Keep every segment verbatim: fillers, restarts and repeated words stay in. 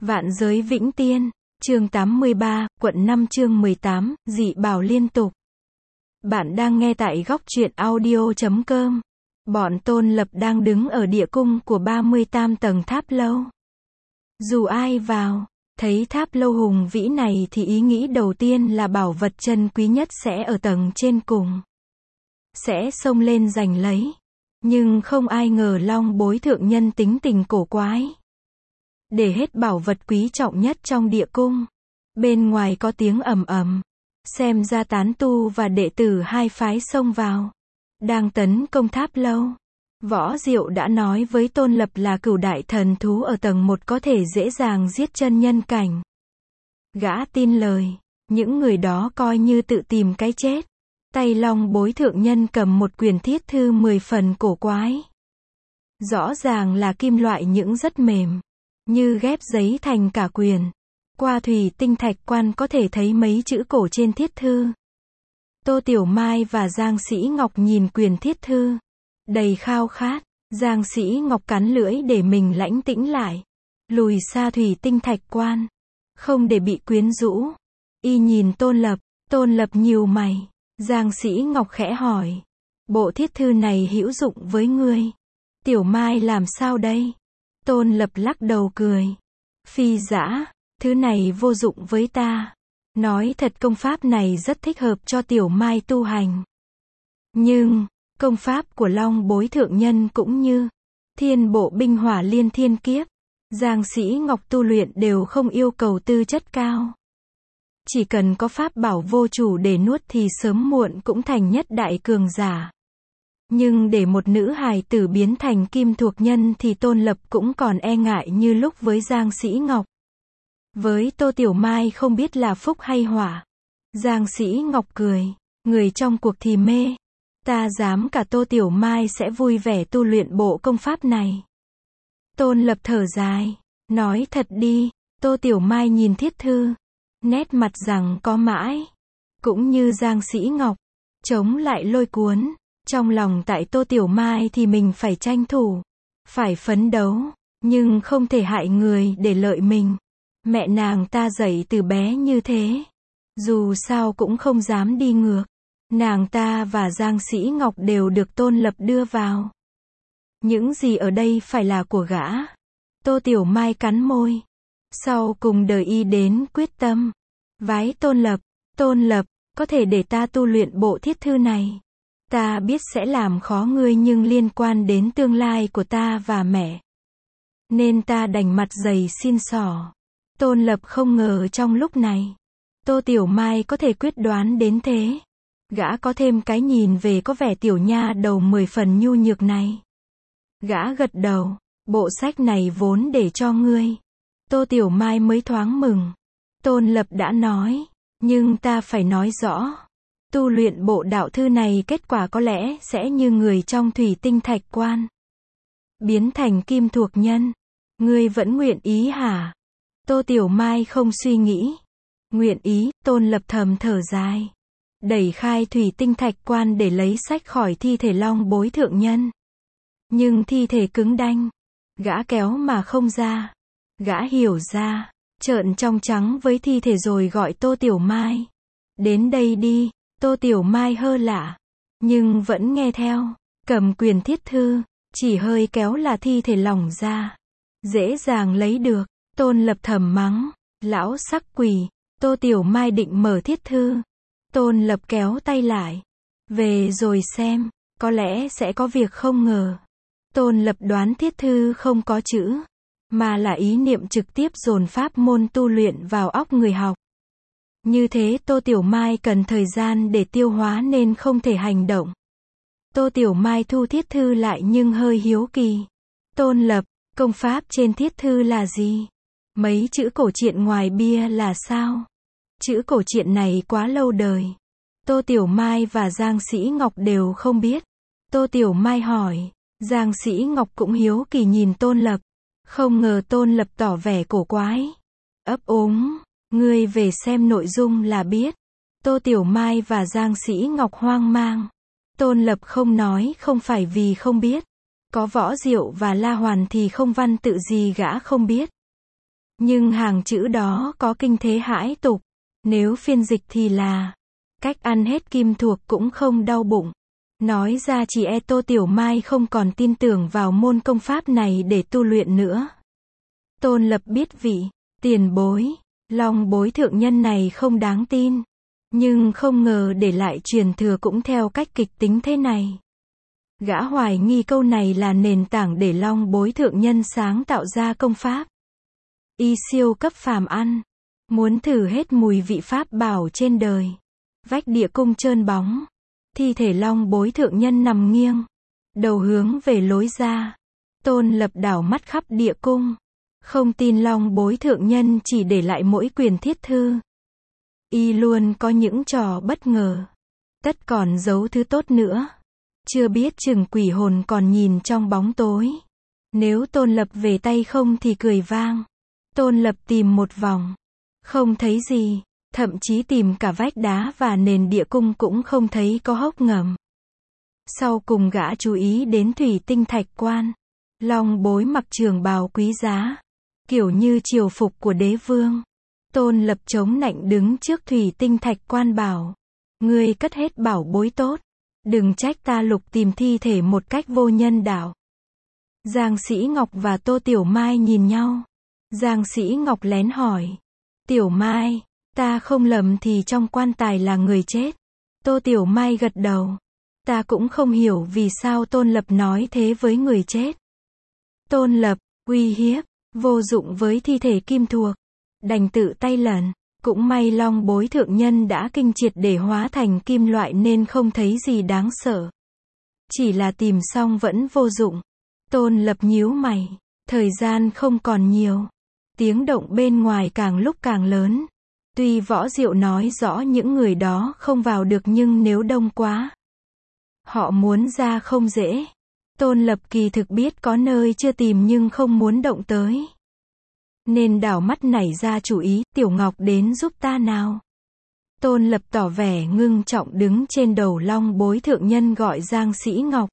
Vạn giới vĩnh tiên, chương tám mươi ba, quận năm chương mười tám, dị bảo liên tục. Bạn đang nghe tại góc truyện audio chấm com. Bọn Tôn Lập đang đứng ở địa cung của ba mươi tam tầng tháp lâu. Dù ai vào, thấy tháp lâu hùng vĩ này thì ý nghĩ đầu tiên là bảo vật chân quý nhất sẽ ở tầng trên cùng. Sẽ xông lên giành lấy. Nhưng không ai ngờ Long Bối thượng nhân tính tình cổ quái. Để hết bảo vật quý trọng nhất trong địa cung. Bên ngoài có tiếng ầm ầm. Xem ra tán tu và đệ tử hai phái xông vào. Đang tấn công tháp lâu. Võ Diệu đã nói với Tôn Lập là cửu đại thần thú ở tầng một có thể dễ dàng giết chân nhân cảnh. Gã tin lời. Những người đó coi như tự tìm cái chết. Tay Long Bối thượng nhân cầm một quyển thiết thư mười phần cổ quái. Rõ ràng là kim loại những rất mềm. Như ghép giấy thành cả quyền. Qua thủy tinh thạch quan có thể thấy mấy chữ cổ trên thiết thư. Tô Tiểu Mai và Giang Sĩ Ngọc nhìn quyền thiết thư. Đầy khao khát. Giang Sĩ Ngọc cắn lưỡi để mình lãnh tĩnh lại. Lùi xa thủy tinh thạch quan. Không để bị quyến rũ. Y nhìn Tôn Lập. Tôn Lập nhíu mày. Giang Sĩ Ngọc khẽ hỏi. Bộ thiết thư này hữu dụng với ngươi. Tiểu Mai làm sao đây? Tôn Lập lắc đầu cười. Phi dã, thứ này vô dụng với ta. Nói thật công pháp này rất thích hợp cho Tiểu Mai tu hành. Nhưng, công pháp của Long Bối thượng nhân cũng như Thiên Bộ Binh Hỏa Liên Thiên Kiếp, Giang Sĩ Ngọc tu luyện đều không yêu cầu tư chất cao. Chỉ cần có pháp bảo vô chủ để nuốt thì sớm muộn cũng thành nhất đại cường giả. Nhưng để một nữ hài tử biến thành kim thuộc nhân thì Tôn Lập cũng còn e ngại như lúc với Giang Sĩ Ngọc. Với Tô Tiểu Mai không biết là phúc hay họa. Giang Sĩ Ngọc cười. Người trong cuộc thì mê. Ta dám cả Tô Tiểu Mai sẽ vui vẻ tu luyện bộ công pháp này. Tôn Lập thở dài. Nói thật đi. Tô Tiểu Mai nhìn thiết thư. Nét mặt rằng có mãi. Cũng như Giang Sĩ Ngọc. Chống lại lôi cuốn. Trong lòng tại Tô Tiểu Mai thì mình phải tranh thủ. Phải phấn đấu. Nhưng không thể hại người để lợi mình. Mẹ nàng ta dạy từ bé như thế. Dù sao cũng không dám đi ngược. Nàng ta và Giang Sĩ Ngọc đều được Tôn Lập đưa vào. Những gì ở đây phải là của gã. Tô Tiểu Mai cắn môi. Sau cùng đời y đến quyết tâm. Vái Tôn Lập. Tôn Lập, có thể để ta tu luyện bộ thiết thư này. Ta biết sẽ làm khó ngươi nhưng liên quan đến tương lai của ta và mẹ. Nên ta đành mặt dày xin xỏ. Tôn Lập không ngờ trong lúc này. Tô Tiểu Mai có thể quyết đoán đến thế. Gã có thêm cái nhìn về có vẻ tiểu nha đầu mười phần nhu nhược này. Gã gật đầu. Bộ sách này vốn để cho ngươi. Tô Tiểu Mai mới thoáng mừng. Tôn Lập đã nói. Nhưng ta phải nói rõ. Tu luyện bộ đạo thư này kết quả có lẽ sẽ như người trong thủy tinh thạch quan. Biến thành kim thuộc nhân. Ngươi vẫn nguyện ý hả? Tô Tiểu Mai không suy nghĩ. Nguyện ý, Tôn Lập thầm thở dài. Đẩy khai thủy tinh thạch quan để lấy sách khỏi thi thể Long Bối thượng nhân. Nhưng thi thể cứng đanh. Gã kéo mà không ra. Gã hiểu ra. Trợn trong trắng với thi thể rồi gọi Tô Tiểu Mai. Đến đây đi. Tô Tiểu Mai hơ lạ. Nhưng vẫn nghe theo. Cầm quyền thiết thư. Chỉ hơi kéo là thi thể lỏng ra. Dễ dàng lấy được. Tôn Lập thầm mắng. Lão sắc quỷ. Tô Tiểu Mai định mở thiết thư. Tôn Lập kéo tay lại. Về rồi xem. Có lẽ sẽ có việc không ngờ. Tôn Lập đoán thiết thư không có chữ. Mà là ý niệm trực tiếp dồn pháp môn tu luyện vào óc người học. Như thế Tô Tiểu Mai cần thời gian để tiêu hóa nên không thể hành động. Tô Tiểu Mai thu thiết thư lại nhưng hơi hiếu kỳ. Tôn Lập, công pháp trên thiết thư là gì? Mấy chữ cổ truyện ngoài bia là sao? Chữ cổ truyện này quá lâu đời. Tô Tiểu Mai và Giang Sĩ Ngọc đều không biết. Tô Tiểu Mai hỏi. Giang Sĩ Ngọc cũng hiếu kỳ nhìn Tôn Lập. Không ngờ Tôn Lập tỏ vẻ cổ quái. Ấp úng. Ngươi về xem nội dung là biết. Tô Tiểu Mai và Giang Sĩ Ngọc hoang mang. Tôn Lập không nói không phải vì không biết. Có Võ Diệu và La Hoàn thì không văn tự gì gã không biết. Nhưng hàng chữ đó có kinh thế hãi tục. Nếu phiên dịch thì là cách ăn hết kim thuộc cũng không đau bụng. Nói ra chỉ e Tô Tiểu Mai không còn tin tưởng vào môn công pháp này để tu luyện nữa. Tôn Lập biết vị tiền bối, Long bối thượng nhân này không đáng tin. Nhưng không ngờ để lại truyền thừa cũng theo cách kịch tính thế này. Gã hoài nghi câu này là nền tảng để Long bối thượng nhân sáng tạo ra công pháp. Y siêu cấp phàm ăn. Muốn thử hết mùi vị pháp bảo trên đời. Vách địa cung trơn bóng. Thi thể Long bối thượng nhân nằm nghiêng. Đầu hướng về lối ra. Tôn Lập đảo mắt khắp địa cung. Không tin Long bối thượng nhân chỉ để lại mỗi quyền thiết thư. Y luôn có những trò bất ngờ. Tất còn giấu thứ tốt nữa. Chưa biết chừng quỷ hồn còn nhìn trong bóng tối. Nếu Tôn Lập về tay không thì cười vang. Tôn Lập tìm một vòng. Không thấy gì. Thậm chí tìm cả vách đá và nền địa cung cũng không thấy có hốc ngầm. Sau cùng gã chú ý đến thủy tinh thạch quan. Long bối mặc trường bào quý giá. Kiểu như triều phục của đế vương. Tôn Lập chống nạnh đứng trước thủy tinh thạch quan bảo. Ngươi cất hết bảo bối tốt. Đừng trách ta lục tìm thi thể một cách vô nhân đạo. Giang Sĩ Ngọc và Tô Tiểu Mai nhìn nhau. Giang Sĩ Ngọc lén hỏi. Tiểu Mai, ta không lầm thì trong quan tài là người chết. Tô Tiểu Mai gật đầu. Ta cũng không hiểu vì sao Tôn Lập nói thế với người chết. Tôn Lập, uy hiếp, vô dụng với thi thể kim thuộc. Đành tự tay lần. Cũng may Long bối thượng nhân đã kinh triệt để hóa thành kim loại nên không thấy gì đáng sợ. Chỉ là tìm xong vẫn vô dụng. Tôn Lập nhíu mày. Thời gian không còn nhiều. Tiếng động bên ngoài càng lúc càng lớn. Tuy Võ Diệu nói rõ những người đó không vào được nhưng nếu đông quá, họ muốn ra không dễ. Tôn Lập kỳ thực biết có nơi chưa tìm nhưng không muốn động tới. Nên đảo mắt nảy ra chủ ý, Tiểu Ngọc đến giúp ta nào. Tôn Lập tỏ vẻ ngưng trọng đứng trên đầu Long bối thượng nhân gọi Giang Sĩ Ngọc.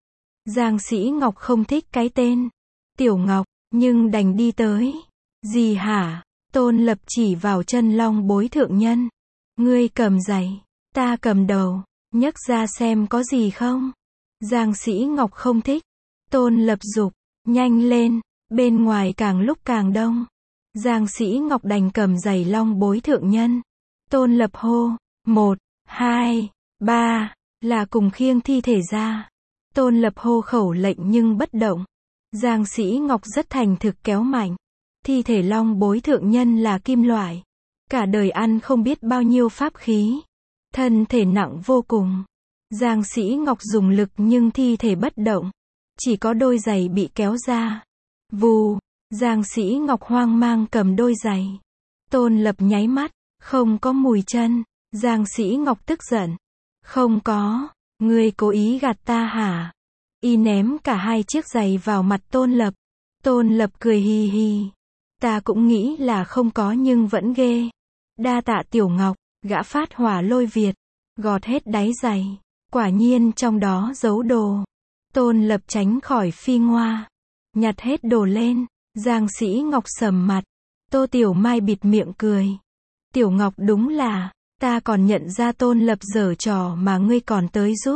Giang Sĩ Ngọc không thích cái tên Tiểu Ngọc, nhưng đành đi tới. Gì hả? Tôn Lập chỉ vào chân Long bối thượng nhân. Ngươi cầm giày, ta cầm đầu, nhấc ra xem có gì không. Giang Sĩ Ngọc không thích. Tôn Lập giục, nhanh lên, bên ngoài càng lúc càng đông. Giang Sĩ Ngọc đành cầm giày Long bối thượng nhân. Tôn Lập hô, một, hai, ba, là cùng khiêng thi thể ra. Tôn Lập hô khẩu lệnh nhưng bất động. Giang Sĩ Ngọc rất thành thực kéo mạnh. Thi thể Long bối thượng nhân là kim loại. Cả đời ăn không biết bao nhiêu pháp khí. Thân thể nặng vô cùng. Giang Sĩ Ngọc dùng lực nhưng thi thể bất động. Chỉ có đôi giày bị kéo ra. Vù, Giang Sĩ Ngọc hoang mang cầm đôi giày. Tôn Lập nháy mắt, không có mùi chân. Giang Sĩ Ngọc tức giận. Không có, ngươi cố ý gạt ta hả? Y ném cả hai chiếc giày vào mặt Tôn Lập. Tôn Lập cười hì hì. Ta cũng nghĩ là không có nhưng vẫn ghê. Đa tạ Tiểu Ngọc, gã phát hỏa lôi Việt. Gọt hết đáy giày. Quả nhiên trong đó giấu đồ. Tôn Lập tránh khỏi phi ngoa. Nhặt hết đồ lên. Giang Sĩ Ngọc sầm mặt. Tô Tiểu Mai bịt miệng cười. Tiểu Ngọc đúng là, ta còn nhận ra Tôn Lập giở trò mà ngươi còn tới giúp.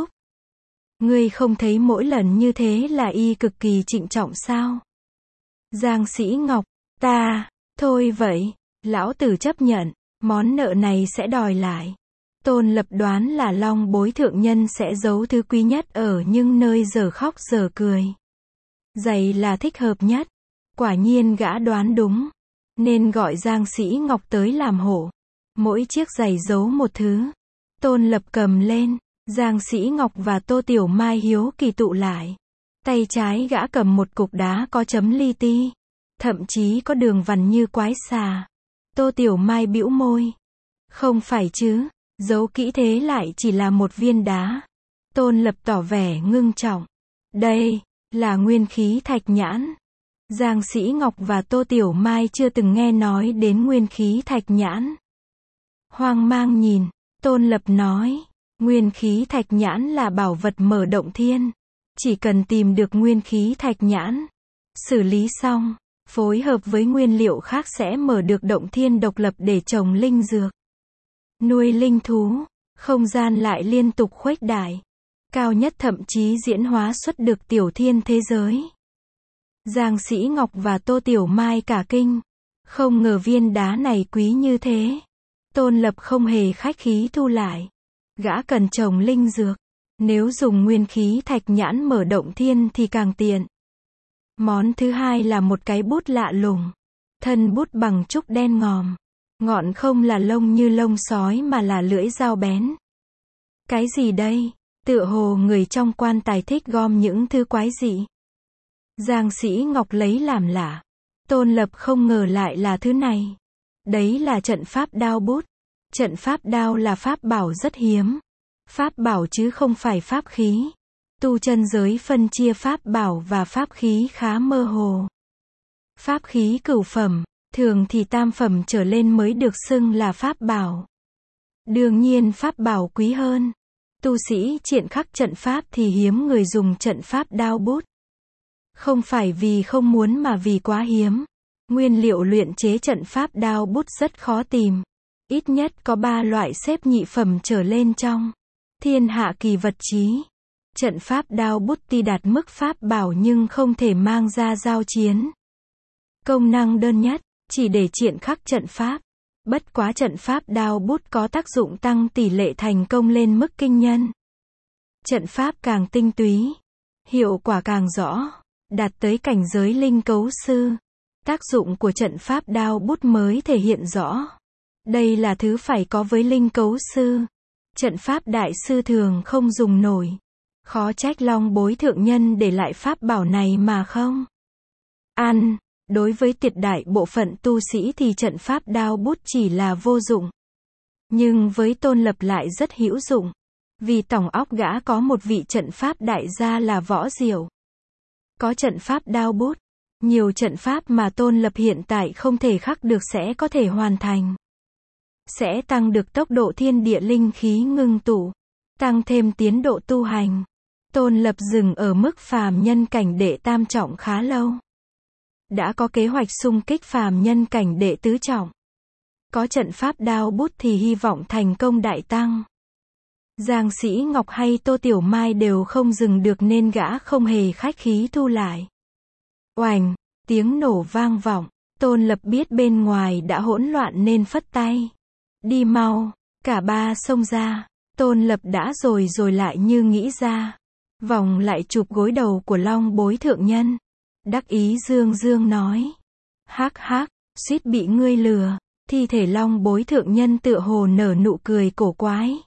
Ngươi không thấy mỗi lần như thế là y cực kỳ trịnh trọng sao? Giang Sĩ Ngọc, ta, thôi vậy, lão tử chấp nhận, món nợ này sẽ đòi lại. Tôn Lập đoán là Long bối thượng nhân sẽ giấu thứ quý nhất ở những nơi giờ khóc giờ cười. Giày là thích hợp nhất. Quả nhiên gã đoán đúng. Nên gọi Giang Sĩ Ngọc tới làm hộ. Mỗi chiếc giày giấu một thứ. Tôn Lập cầm lên. Giang Sĩ Ngọc và Tô Tiểu Mai hiếu kỳ tụ lại. Tay trái gã cầm một cục đá có chấm li ti. Thậm chí có đường vằn như quái xà. Tô Tiểu Mai bĩu môi. Không phải chứ, giấu kỹ thế lại chỉ là một viên đá. Tôn Lập tỏ vẻ ngưng trọng. Đây, là nguyên khí thạch nhãn. Giang Sĩ Ngọc và Tô Tiểu Mai chưa từng nghe nói đến nguyên khí thạch nhãn. Hoang mang nhìn, Tôn Lập nói, nguyên khí thạch nhãn là bảo vật mở động thiên. Chỉ cần tìm được nguyên khí thạch nhãn, xử lý xong, phối hợp với nguyên liệu khác sẽ mở được động thiên độc lập để trồng linh dược, nuôi linh thú, không gian lại liên tục khuếch đại. Cao nhất thậm chí diễn hóa xuất được tiểu thiên thế giới. Giang Sĩ Ngọc và Tô Tiểu Mai cả kinh. Không ngờ viên đá này quý như thế. Tôn Lập không hề khách khí thu lại. Gã cần trồng linh dược. Nếu dùng nguyên khí thạch nhãn mở động thiên thì càng tiện. Món thứ hai là một cái bút lạ lùng. Thân bút bằng trúc đen ngòm. Ngọn không là lông như lông sói mà là lưỡi dao bén. Cái gì đây? Tựa hồ người trong quan tài thích gom những thứ quái dị. Giang Sĩ Ngọc lấy làm lạ. Tôn Lập không ngờ lại là thứ này. Đấy là trận pháp đao bút. Trận pháp đao là pháp bảo rất hiếm. Pháp bảo chứ không phải pháp khí. Tu chân giới phân chia pháp bảo và pháp khí khá mơ hồ. Pháp khí cửu phẩm, thường thì tam phẩm trở lên mới được xưng là pháp bảo. Đương nhiên pháp bảo quý hơn. Tu sĩ triện khắc trận pháp thì hiếm người dùng trận pháp đao bút. Không phải vì không muốn mà vì quá hiếm. Nguyên liệu luyện chế trận pháp đao bút rất khó tìm. Ít nhất có ba loại xếp nhị phẩm trở lên trong thiên hạ kỳ vật chí. Trận pháp đao bút tuy đạt mức pháp bảo nhưng không thể mang ra giao chiến. Công năng đơn nhất, chỉ để triện khắc trận pháp. Bất quá trận pháp đao bút có tác dụng tăng tỷ lệ thành công lên mức kinh nhân. Trận pháp càng tinh túy, hiệu quả càng rõ, đạt tới cảnh giới linh cấu sư. Tác dụng của trận pháp đao bút mới thể hiện rõ. Đây là thứ phải có với linh cấu sư. Trận pháp đại sư thường không dùng nổi. Khó trách Long Bối thượng nhân để lại pháp bảo này mà không ăn. Đối với tuyệt đại bộ phận tu sĩ thì trận pháp đao bút chỉ là vô dụng. Nhưng với Tôn Lập lại rất hữu dụng. Vì tòng óc gã có một vị trận pháp đại gia là Võ Diệu. Có trận pháp đao bút, nhiều trận pháp mà Tôn Lập hiện tại không thể khắc được sẽ có thể hoàn thành. Sẽ tăng được tốc độ thiên địa linh khí ngưng tụ, tăng thêm tiến độ tu hành. Tôn Lập dừng ở mức phàm nhân cảnh đệ tam trọng khá lâu. Đã có kế hoạch xung kích phàm nhân cảnh đệ tứ trọng. Có trận pháp đao bút thì hy vọng thành công đại tăng. Giang Sĩ Ngọc hay Tô Tiểu Mai đều không dừng được nên gã không hề khách khí thu lại. Oành, tiếng nổ vang vọng. Tôn Lập biết bên ngoài đã hỗn loạn nên phất tay. Đi mau, cả ba xông ra. Tôn Lập đã rồi rồi lại như nghĩ ra. Vòng lại chụp gối đầu của Long Bối thượng nhân. Đắc ý dương dương nói. Hắc hắc, suýt bị ngươi lừa. Thi thể Long Bối thượng nhân tựa hồ nở nụ cười cổ quái.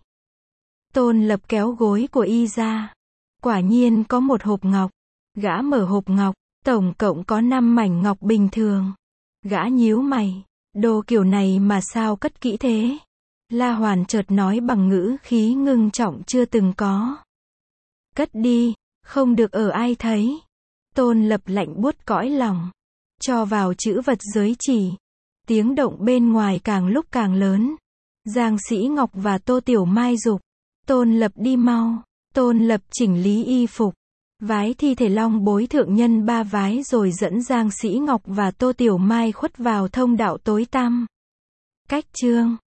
Tôn Lập kéo gối của y ra. Quả nhiên có một hộp ngọc. Gã mở hộp ngọc, tổng cộng có năm mảnh ngọc bình thường. Gã nhíu mày. Đồ kiểu này mà sao cất kỹ thế? La Hoàn chợt nói bằng ngữ khí ngưng trọng chưa từng có. Cất đi, không được ở ai thấy. Tôn Lập lạnh buốt cõi lòng. Cho vào chữ vật giới chỉ. Tiếng động bên ngoài càng lúc càng lớn. Giang Sĩ Ngọc và Tô Tiểu Mai giục. Tôn Lập đi mau. Tôn Lập chỉnh lý y phục. Vái thi thể Long Bối thượng nhân ba vái rồi dẫn Giang Sĩ Ngọc và Tô Tiểu Mai khuất vào thông đạo tối tăm. Cách chương